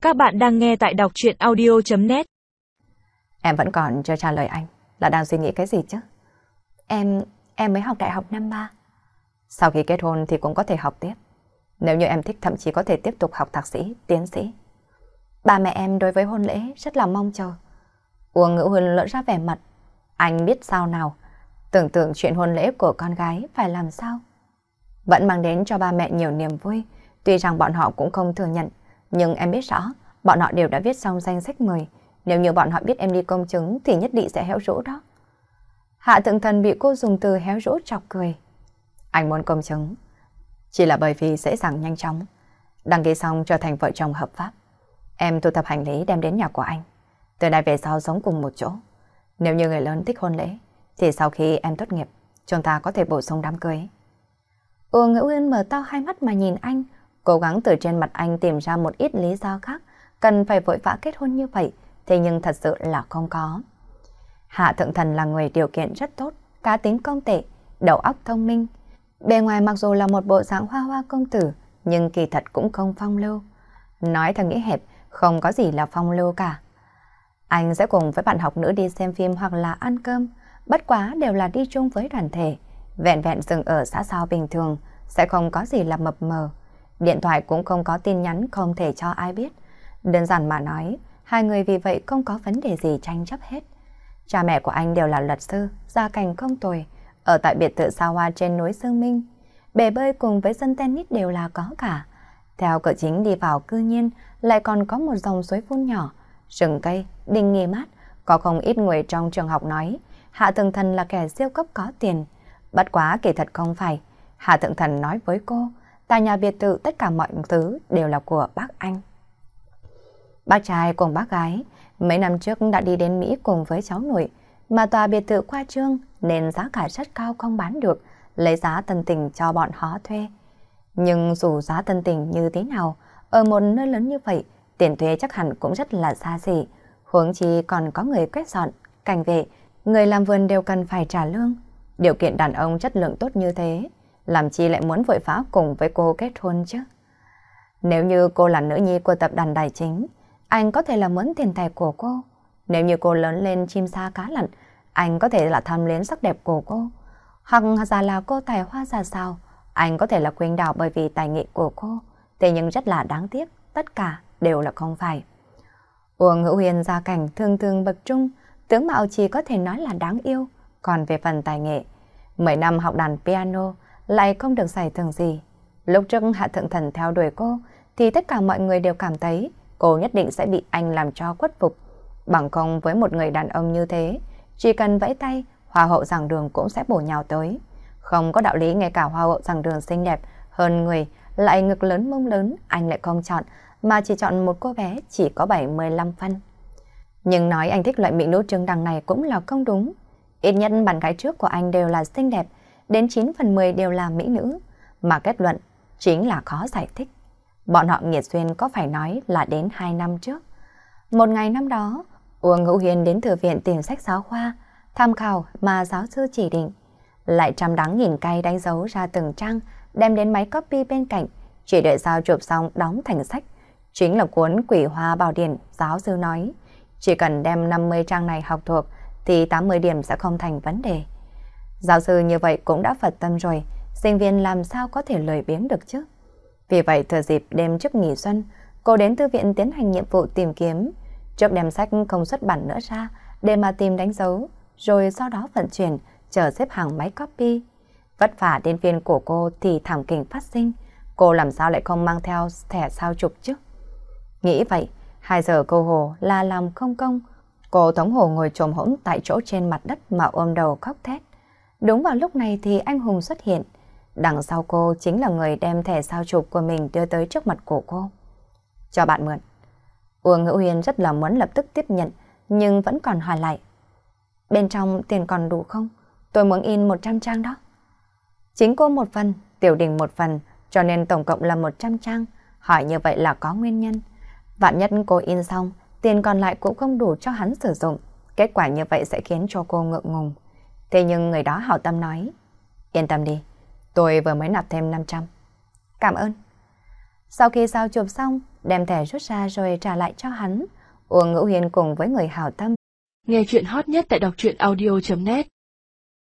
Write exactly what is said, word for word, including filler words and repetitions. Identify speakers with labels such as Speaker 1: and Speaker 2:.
Speaker 1: Các bạn đang nghe tại đọc truyện audio chấm net.
Speaker 2: Em vẫn còn chưa trả lời anh, là đang suy nghĩ cái gì chứ? Em, em mới học đại học năm ba. Sau khi kết hôn thì cũng có thể học tiếp. Nếu như em thích thậm chí có thể tiếp tục học thạc sĩ, tiến sĩ. Ba mẹ em đối với hôn lễ rất là mong chờ. Uông Ngữ Huân lỡ ra vẻ mặt. Anh biết sao nào, tưởng tượng chuyện hôn lễ của con gái phải làm sao. Vẫn mang đến cho ba mẹ nhiều niềm vui, tuy rằng bọn họ cũng không thừa nhận. Nhưng em biết rõ, bọn họ đều đã viết xong danh sách mời. Nếu như bọn họ biết em đi công chứng thì nhất định sẽ héo rũ đó. Hạ Thượng Thần bị cô dùng từ héo rũ chọc cười. Anh muốn công chứng chỉ là bởi vì dễ dàng nhanh chóng đăng ký xong trở thành vợ chồng hợp pháp. Em thu thập hành lý đem đến nhà của anh, từ nay về sau sống cùng một chỗ. Nếu như người lớn thích hôn lễ thì sau khi em tốt nghiệp chúng ta có thể bổ sung đám cưới. Uông Ngữ Uyên mở to hai mắt mà nhìn anh, cố gắng từ trên mặt anh tìm ra một ít lý do khác cần phải vội vã kết hôn như vậy, thế nhưng thật sự là không có. Hạ Thượng Thần là người điều kiện rất tốt, cá tính không tệ, đầu óc thông minh. Bề ngoài mặc dù là một bộ dạng hoa hoa công tử, nhưng kỳ thật cũng không phong lưu. Nói theo nghĩa hẹp, không có gì là phong lưu cả. Anh sẽ cùng với bạn học nữ đi xem phim hoặc là ăn cơm, bất quá đều là đi chung với đoàn thể. Vẹn vẹn dừng ở xã giao bình thường, sẽ không có gì là mập mờ. Điện thoại cũng không có tin nhắn không thể cho ai biết. Đơn giản mà nói, hai người vì vậy không có vấn đề gì tranh chấp hết. Cha mẹ của anh đều là luật sư, gia cảnh không tồi, ở tại biệt thự xa hoa trên núi Dương Minh. Bể bơi cùng với sân tennis đều là có cả. Theo cửa chính đi vào cư nhiên, lại còn có một dòng suối phun nhỏ, rừng cây, đình nghỉ mát. Có không ít người trong trường học nói, Hạ Thượng Thần là kẻ siêu cấp có tiền. Bất quá kỳ thật không phải. Hạ Thượng Thần nói với cô, tại nhà biệt thự tất cả mọi thứ đều là của bác anh. Bác trai cùng bác gái mấy năm trước đã đi đến Mỹ cùng với cháu nội, mà tòa biệt thự khoa trương nên giá cả rất cao không bán được, lấy giá tân tình cho bọn họ thuê. Nhưng dù giá tân tình như thế nào, ở một nơi lớn như vậy, tiền thuê chắc hẳn cũng rất là xa xỉ. Huống chi còn có người quét dọn, cảnh vệ, người làm vườn đều cần phải trả lương. Điều kiện đàn ông chất lượng tốt như thế, làm chi lại muốn vội vã cùng với cô kết hôn chứ? Nếu như cô là nữ nhi của tập đoàn Đài Chính, anh có thể là muốn tiền tài của cô. Nếu như cô lớn lên chim sa cá lặn, anh có thể là tham luyến sắc đẹp của cô. Hoặc giả là cô tài hoa ra sao, anh có thể là quên đảo bởi vì tài nghệ của cô. Thế nhưng rất là đáng tiếc, tất cả đều là không phải. Uông Ngữ Huyền gia cảnh thường thường bậc trung, tướng mạo chỉ có thể nói là đáng yêu. Còn về phần tài nghệ, mấy năm học đàn piano lại không được giải thưởng gì. Lúc trước Hạ Thượng Thần theo đuổi cô thì tất cả mọi người đều cảm thấy cô nhất định sẽ bị anh làm cho khuất phục. Bằng không với một người đàn ông như thế, chỉ cần vẫy tay, hoa hậu giảng đường cũng sẽ bổ nhào tới. Không có đạo lý ngay cả hoa hậu giảng đường xinh đẹp hơn người, lại ngực lớn mông lớn, anh lại không chọn, mà chỉ chọn một cô bé chỉ có bảy mươi lăm phân. Nhưng nói anh thích loại mỹ nữ trương đằng này cũng là không đúng. Ít nhất bạn gái trước của anh đều là xinh đẹp, đến chín phần mười đều là mỹ nữ, mà kết luận chính là khó giải thích. Bọn họ nghiệt duyên có phải nói là đến hai năm trước. Một ngày năm đó, Uông Ngữ Huyền đến thư viện tìm sách giáo khoa, tham khảo mà giáo sư chỉ định. Lại trăm đắng nghìn cay đánh dấu ra từng trang, đem đến máy copy bên cạnh, chỉ đợi sao chụp xong đóng thành sách. Chính là cuốn Quỷ Hoa Bảo Điển, giáo sư nói. Chỉ cần đem năm mươi trang này học thuộc thì tám mươi điểm sẽ không thành vấn đề. Giáo sư như vậy cũng đã phật tâm rồi, sinh viên làm sao có thể lười biếng được chứ? Vì vậy thừa dịp đêm trước nghỉ xuân, cô đến thư viện tiến hành nhiệm vụ tìm kiếm. Trước đem sách không xuất bản nữa ra để mà tìm đánh dấu, rồi sau đó vận chuyển, chờ xếp hàng máy copy. Vất vả đến viên của cô thì thảm kịch phát sinh. Cô làm sao lại không mang theo thẻ sao chụp chứ? Nghĩ vậy, hai giờ cô hồ là làm không công. Cô thống hồ ngồi chồm hỗn tại chỗ trên mặt đất mà ôm đầu khóc thét. Đúng vào lúc này thì anh Hùng xuất hiện. Đằng sau cô chính là người đem thẻ sao chụp của mình đưa tới trước mặt của cô. Cho bạn mượn. Uông Ngữ Huyền rất là muốn lập tức tiếp nhận, nhưng vẫn còn hỏi lại. Bên trong tiền còn đủ không? Tôi muốn in một trăm trang đó. Chính cô một phần, Tiểu Đình một phần, cho nên tổng cộng là một trăm trang. Hỏi như vậy là có nguyên nhân. Vạn nhất cô in xong, tiền còn lại cũng không đủ cho hắn sử dụng. Kết quả như vậy sẽ khiến cho cô ngượng ngùng. Thế nhưng người đó hảo tâm nói. Yên tâm đi, tôi vừa mới nạp thêm năm trăm. Cảm ơn. Sau khi sao chụp xong, đem thẻ rút ra rồi trả lại cho hắn. Uông Ngữ Hiên cùng với người hảo tâm.
Speaker 1: Nghe chuyện hot nhất tại đọc truyện audio chấm net